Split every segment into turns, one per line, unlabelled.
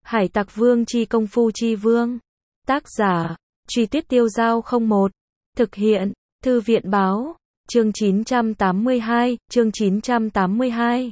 Hải Tặc Vương chi công phu chi vương. Tác giả, Truy Tuyết Tiêu Dao 01. Thực hiện, Thư viện Báo. Chương 982, chương 982.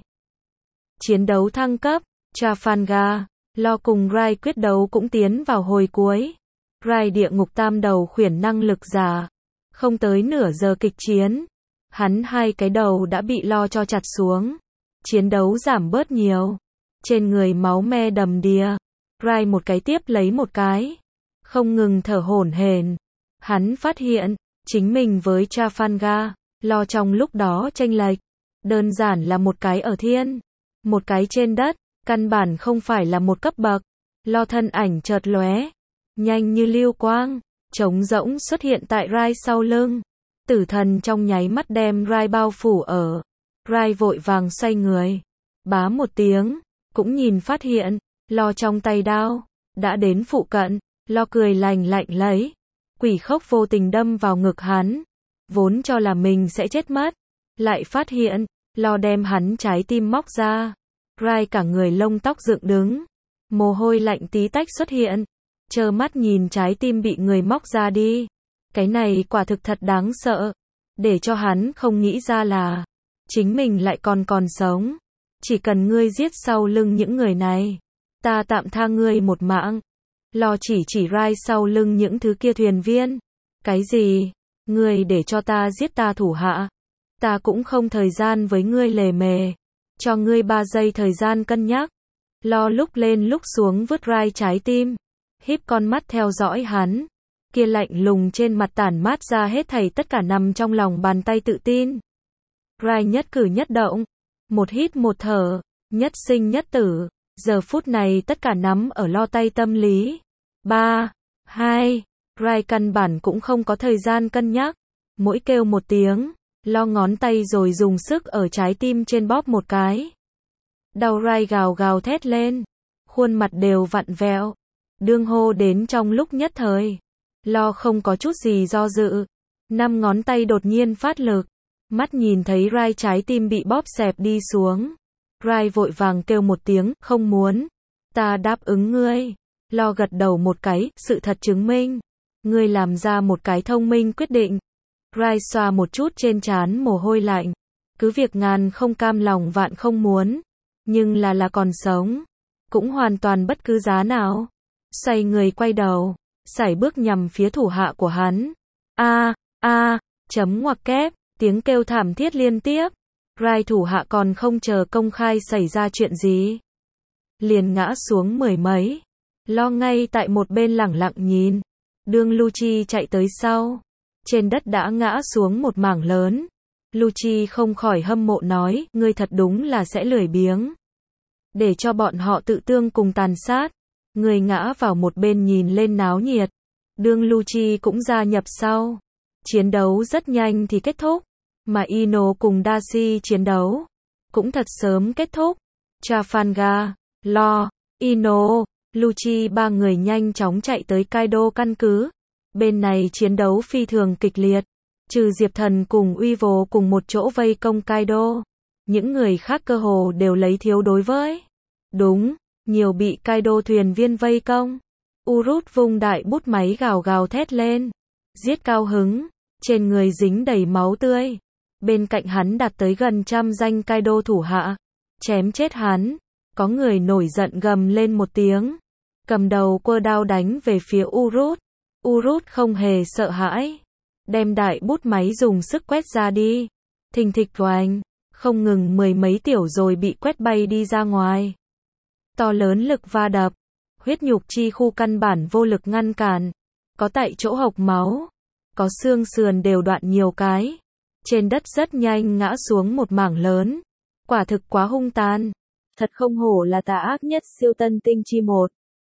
Chiến đấu thăng cấp, Trafalgar, Law cùng Rai quyết đấu cũng tiến vào hồi cuối. Rai địa ngục tam đầu khuyển năng lực giả. Không tới nửa giờ kịch chiến. Hắn hai cái đầu đã bị Law cho chặt xuống. Chiến đấu giảm bớt nhiều. Trên người máu me đầm đìa. Rai một cái tiếp lấy một cái. Không ngừng thở hổn hển. Hắn phát hiện, chính mình với Trafalgar, Law trong lúc đó chênh lệch. Đơn giản là một cái ở thiên. Một cái trên đất, căn bản không phải là một cấp bậc. Law thân ảnh chợt lóe. Nhanh như lưu quang, trống rỗng xuất hiện tại Rai sau lưng. Tử thần trong nháy mắt đem Rai bao phủ ở. Rai vội vàng xoay người. Bá một tiếng, cũng nhìn phát hiện, Law trong tay đao, đã đến phụ cận. Law cười lạnh lấy. Quỷ khốc vô tình đâm vào ngực hắn. Vốn cho là mình sẽ chết mất. Lại phát hiện, Law đem hắn trái tim móc ra. Rai cả người lông tóc dựng đứng. Mồ hôi lạnh tí tách xuất hiện. Trơ mắt nhìn trái tim bị người móc ra đi. Cái này quả thực thật đáng sợ. Để cho hắn không nghĩ ra là chính mình lại còn sống. Chỉ cần ngươi giết sau lưng những người này, ta tạm tha ngươi một mạng. Law chỉ Rai sau lưng những thứ kia thuyền viên. Cái gì? Ngươi để cho ta giết ta thủ hạ. Ta cũng không thời gian với ngươi lề mề. Cho ngươi 3 giây thời gian cân nhắc. Law lúc lên lúc xuống vứt Rai trái tim. Híp con mắt theo dõi hắn. Kia lạnh lùng trên mặt tản mát ra hết thảy tất cả nằm trong lòng bàn tay tự tin. Rai nhất cử nhất động. Một hít một thở. Nhất sinh nhất tử. Giờ phút này tất cả nắm ở Law tay tâm lý. 3, 2, Rai căn bản cũng không có thời gian cân nhắc. Mỗi kêu một tiếng, Law ngón tay rồi dùng sức ở trái tim trên bóp một cái. Đau Rai gào thét lên. Khuôn mặt đều vặn vẹo. Đương hô đến trong lúc nhất thời. Law không có chút gì do dự. 5 ngón tay đột nhiên phát lực. Mắt nhìn thấy Rai trái tim bị bóp xẹp đi xuống. Rai vội vàng kêu một tiếng, không muốn. Ta đáp ứng ngươi. Law gật đầu một cái, sự thật chứng minh. Ngươi làm ra một cái thông minh quyết định. Rai xoa một chút trên trán mồ hôi lạnh. Cứ việc ngàn không cam lòng vạn không muốn. Nhưng là còn sống. Cũng hoàn toàn bất cứ giá nào. Xoay người quay đầu. Sải bước nhằm phía thủ hạ của hắn. Chấm ngoặc kép. Tiếng kêu thảm thiết liên tiếp. Rai thủ hạ còn không chờ công khai xảy ra chuyện gì. Liền ngã xuống mười mấy. Law ngay tại một bên lẳng lặng nhìn. Đương Lucci chạy tới sau. Trên đất đã ngã xuống một mảng lớn. Lucci không khỏi hâm mộ nói, ngươi thật đúng là sẽ lười biếng. Để cho bọn họ tự tương cùng tàn sát. Người ngã vào một bên nhìn lên náo nhiệt. Đương Lucci cũng gia nhập sau. Chiến đấu rất nhanh thì kết thúc. Mà Ino cùng Darcy chiến đấu cũng thật sớm kết thúc. Trafalgar, Law, Ino, Lucci 3 người nhanh chóng chạy tới Kaido căn cứ. Bên này chiến đấu phi thường kịch liệt. Trừ Diệp Thần cùng Uivo cùng một chỗ vây công Kaido. Những người khác cơ hồ đều lấy thiếu đối với. Đúng, nhiều bị Kaido thuyền viên vây công. Urut vung đại bút máy gào thét lên. Giết cao hứng. Trên người dính đầy máu tươi. Bên cạnh hắn đạt tới gần 100 danh Kaido thủ hạ. Chém chết hắn. Có người nổi giận gầm lên một tiếng. Cầm đầu quơ đao đánh về phía Urut. Urut không hề sợ hãi. Đem đại bút máy dùng sức quét ra đi. Thình thịch oanh. Không ngừng 10 mấy tiểu rồi bị quét bay đi ra ngoài. To lớn lực va đập. Huyết nhục chi khu căn bản vô lực ngăn cản. Có tại chỗ hộc máu. Có xương sườn đều đoạn nhiều cái. Trên đất rất nhanh ngã xuống một mảng lớn. Quả thực quá hung tàn. Thật không hổ là tà ác nhất siêu tân tinh chi một.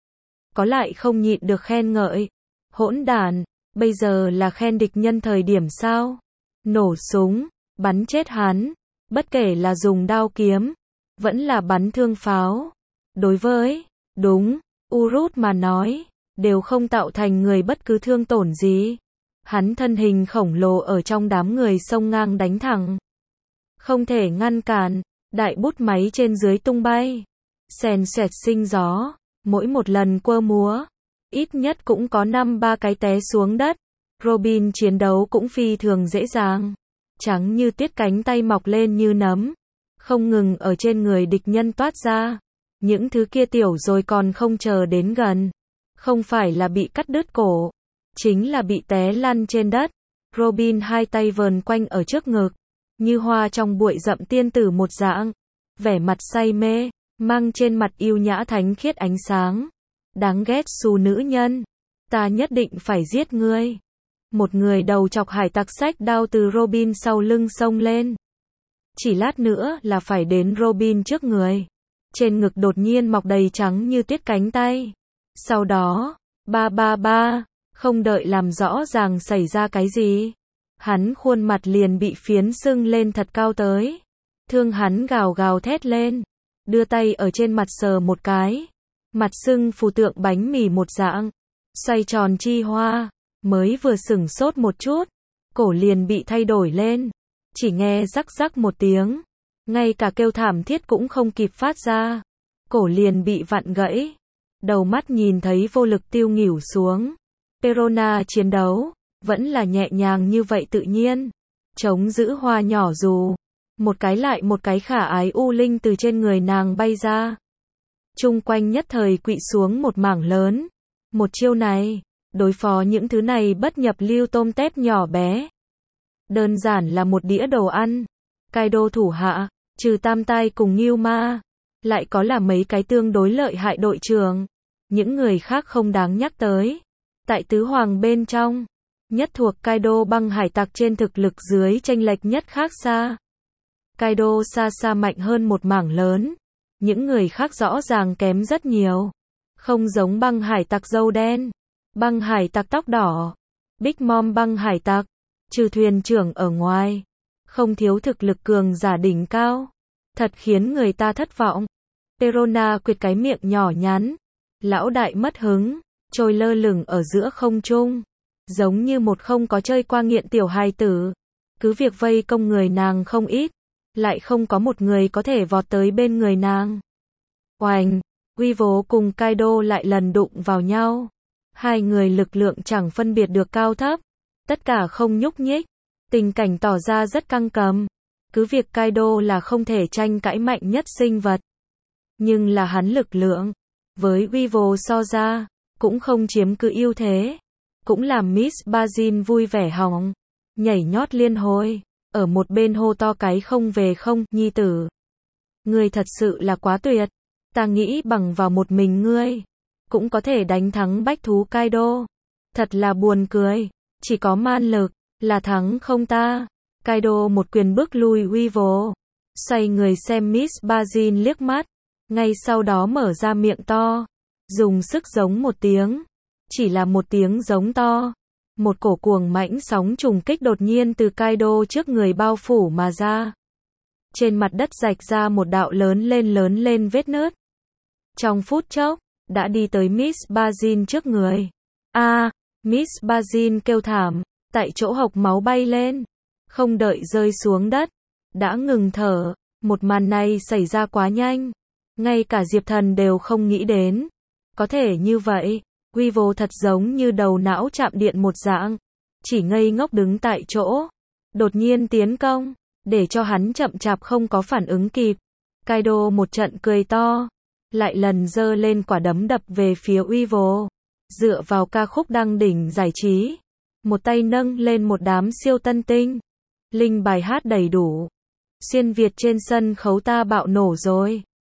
Có lại không nhịn được khen ngợi. Hỗn đản, bây giờ là khen địch nhân thời điểm sao? Nổ súng, bắn chết hắn. Bất kể là dùng đao kiếm, vẫn là bắn thương pháo. Đối với, đúng, Urut mà nói, đều không tạo thành người bất cứ thương tổn gì. Hắn thân hình khổng lồ ở trong đám người xông ngang đánh thẳng. Không thể ngăn cản, đại bút máy trên dưới tung bay. Xèn xoẹt sinh gió. Mỗi một lần quơ múa, ít nhất cũng có 5-3 cái té xuống đất. Robin chiến đấu cũng phi thường dễ dàng. Trắng như tuyết, cánh tay mọc lên như nấm, không ngừng ở trên người địch nhân toát ra. Những thứ kia tiểu rồi còn không chờ đến gần. Không phải là bị cắt đứt cổ, chính là bị té lăn trên đất. Robin hai tay vờn quanh ở trước ngực, như hoa trong bụi rậm tiên tử một dạng. Vẻ mặt say mê, mang trên mặt yêu nhã thánh khiết ánh sáng. Đáng ghét xù nữ nhân, ta nhất định phải giết ngươi. Một người đầu chọc hải tặc xách đao từ Robin sau lưng xông lên. Chỉ lát nữa là phải đến Robin trước người. Trên ngực đột nhiên mọc đầy trắng như tuyết cánh tay. Sau đó, ba, không đợi làm rõ ràng xảy ra cái gì, hắn khuôn mặt liền bị phiến sưng lên thật cao tới. Thương hắn gào gào thét lên, đưa tay ở trên mặt sờ một cái. Mặt sưng phù tượng bánh mì một dạng, xoay tròn chi hoa, mới vừa sửng sốt một chút, cổ liền bị thay đổi lên. Chỉ nghe rắc rắc một tiếng, ngay cả kêu thảm thiết cũng không kịp phát ra, cổ liền bị vặn gãy. Đầu mắt nhìn thấy vô lực tiêu nghỉu xuống. Perona chiến đấu, vẫn là nhẹ nhàng như vậy tự nhiên. Chống giữ hoa nhỏ dù. Một cái lại một cái khả ái u linh từ trên người nàng bay ra. Chung quanh nhất thời quỵ xuống một mảng lớn. Một chiêu này, đối phó những thứ này bất nhập lưu tôm tép nhỏ bé. Đơn giản là một đĩa đồ ăn. Kaido thủ hạ, trừ Tam Tai cùng Ngưu Ma, lại có là mấy cái tương đối lợi hại đội trưởng. Những người khác không đáng nhắc tới. Tại tứ hoàng bên trong, nhất thuộc Kaido băng hải tặc trên thực lực dưới chênh lệch nhất khác xa. Kaido xa xa mạnh hơn một mảng lớn. Những người khác rõ ràng kém rất nhiều. Không giống băng hải tặc dâu đen, băng hải tặc tóc đỏ, Big Mom băng hải tặc, trừ thuyền trưởng ở ngoài, không thiếu thực lực cường giả đỉnh cao. Thật khiến người ta thất vọng. Perona quệt cái miệng nhỏ nhắn. Lão đại mất hứng, trôi lơ lửng ở giữa không trung, giống như một không có chơi qua nghiện tiểu hài tử. Cứ việc vây công người nàng không ít, lại không có một người có thể vọt tới bên người nàng. Oành, Weevil cùng Kaido lại lần đụng vào nhau. Hai người lực lượng chẳng phân biệt được cao thấp, tất cả không nhúc nhích. Tình cảnh tỏ ra rất căng cằm. Cứ việc Kaido là không thể tranh cãi mạnh nhất sinh vật, nhưng là hắn lực lượng với Weevil so ra, cũng không chiếm cứ ưu thế. Cũng làm Miss Bazin vui vẻ hỏng, nhảy nhót liên hồi, ở một bên hô to cái không về không, nhi tử. Ngươi thật sự là quá tuyệt, ta nghĩ bằng vào một mình ngươi, cũng có thể đánh thắng bách thú Kaido. Thật là buồn cười, chỉ có man lực, là thắng không ta. Kaido một quyền bước lui Weevil, xoay người xem Miss Bazin liếc mắt. Ngay sau đó mở ra miệng to, dùng sức giống một tiếng. Chỉ là một tiếng giống to. Một cổ cuồng mãnh sóng trùng kích đột nhiên từ Kaido trước người bao phủ mà ra. Trên mặt đất rạch ra một đạo lớn lên vết nứt. Trong phút chốc, đã đi tới Miss Bazin trước người. Miss Bazin kêu thảm, tại chỗ hộc máu bay lên. Không đợi rơi xuống đất, đã ngừng thở. Một màn này xảy ra quá nhanh. Ngay cả Diệp Thần đều không nghĩ đến. Có thể như vậy, Weevil thật giống như đầu não chạm điện một dạng. Chỉ ngây ngốc đứng tại chỗ. Đột nhiên tiến công, để cho hắn chậm chạp không có phản ứng kịp. Kaido một trận cười to, lại lần giơ lên quả đấm đập về phía Weevil. Dựa vào ca khúc đăng đỉnh giải trí, một tay nâng lên một đám siêu tân tinh. Linh bài hát đầy đủ. Xuyên Việt trên sân khấu ta bạo nổ rồi.